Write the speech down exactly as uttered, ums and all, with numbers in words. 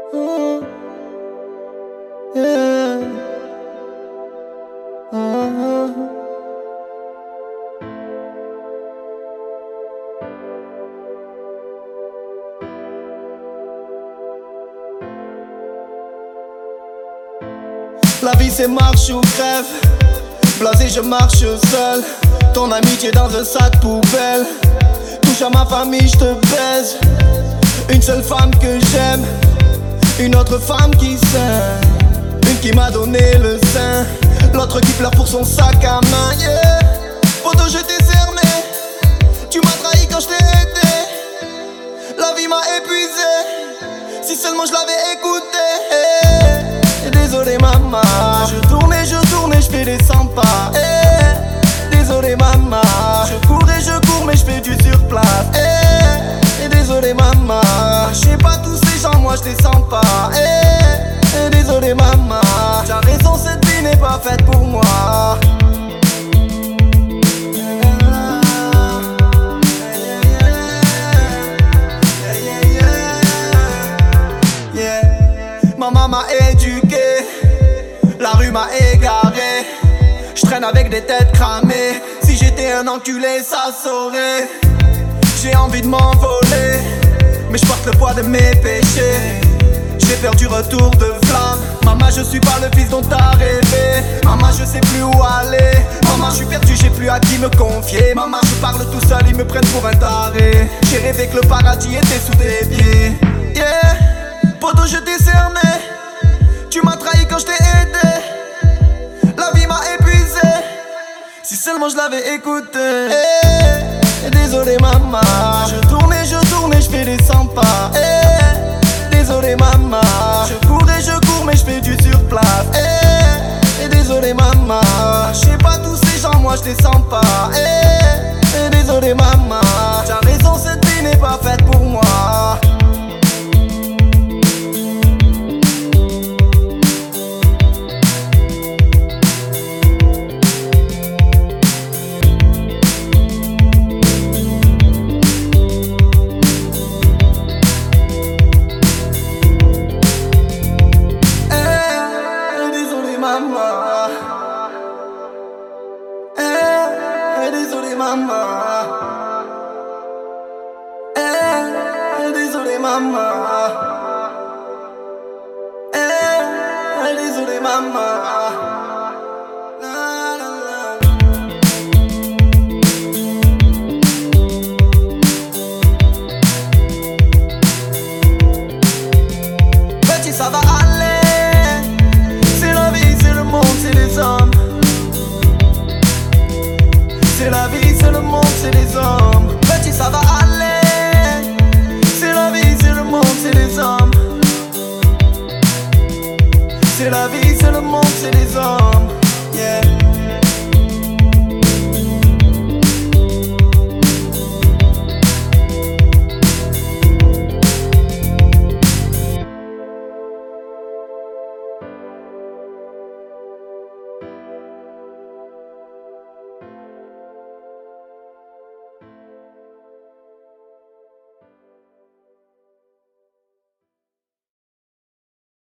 Oh, yeah. Oh, la vie c'est marche ou crève. Blasé je marche seul. Ton amitié dans un sac poubelle. Touche à ma famille je te baise. Une seule femme que j'aime. Une autre femme qui s'aime. Une qui m'a donné le sein. L'autre qui pleure pour son sac à main, yeah. Poto je t'ai cerné. Tu m'as trahi quand je t'ai aidé. La vie m'a épuisé. Si seulement je l'avais écouté, hey. Désolé maman. Je tourne et je tourne et je fais des cent pas, hey. Désolé maman. Je cours et je cours mais je fais du surplace, hey. Désolé maman. Je sais pas tous ces gens, moi je les sens pas, hey. Désolé maman. T'as raison, cette vie n'est pas faite pour moi. Maman m'a éduqué, la rue m'a égaré. J'traîne avec des têtes cramées. Si j'étais un enculé, ça saurait. J'ai envie de m'envoler, mais je porte le poids de mes péchés. J'ai peur du retour de flamme. Maman, je suis pas le fils dont t'as rêvé. Maman, je sais plus où aller. Maman, je suis perdu, j'ai plus à qui me confier. Maman, je parle tout seul, ils me prennent pour un taré. J'ai rêvé que le paradis était sous tes pieds, yeah. Poto, je t'ai cerné. Tu m'as trahi quand je t'ai aidé. La vie m'a épuisé. Si seulement je l'avais écouté, hey. Désolé maman. Je tourne et je tourne et je fais des cent pas, hey. Désolé maman. Je cours et je cours mais je fais du surplace, hey. Désolé maman. Je sais pas tous ces gens, moi je les sens pas, hey. Désolé maman. T'as raison, cette vie n'est pas faite pour moi. Maman, eh, désolé maman, eh, désolé maman, eh, désolé maman.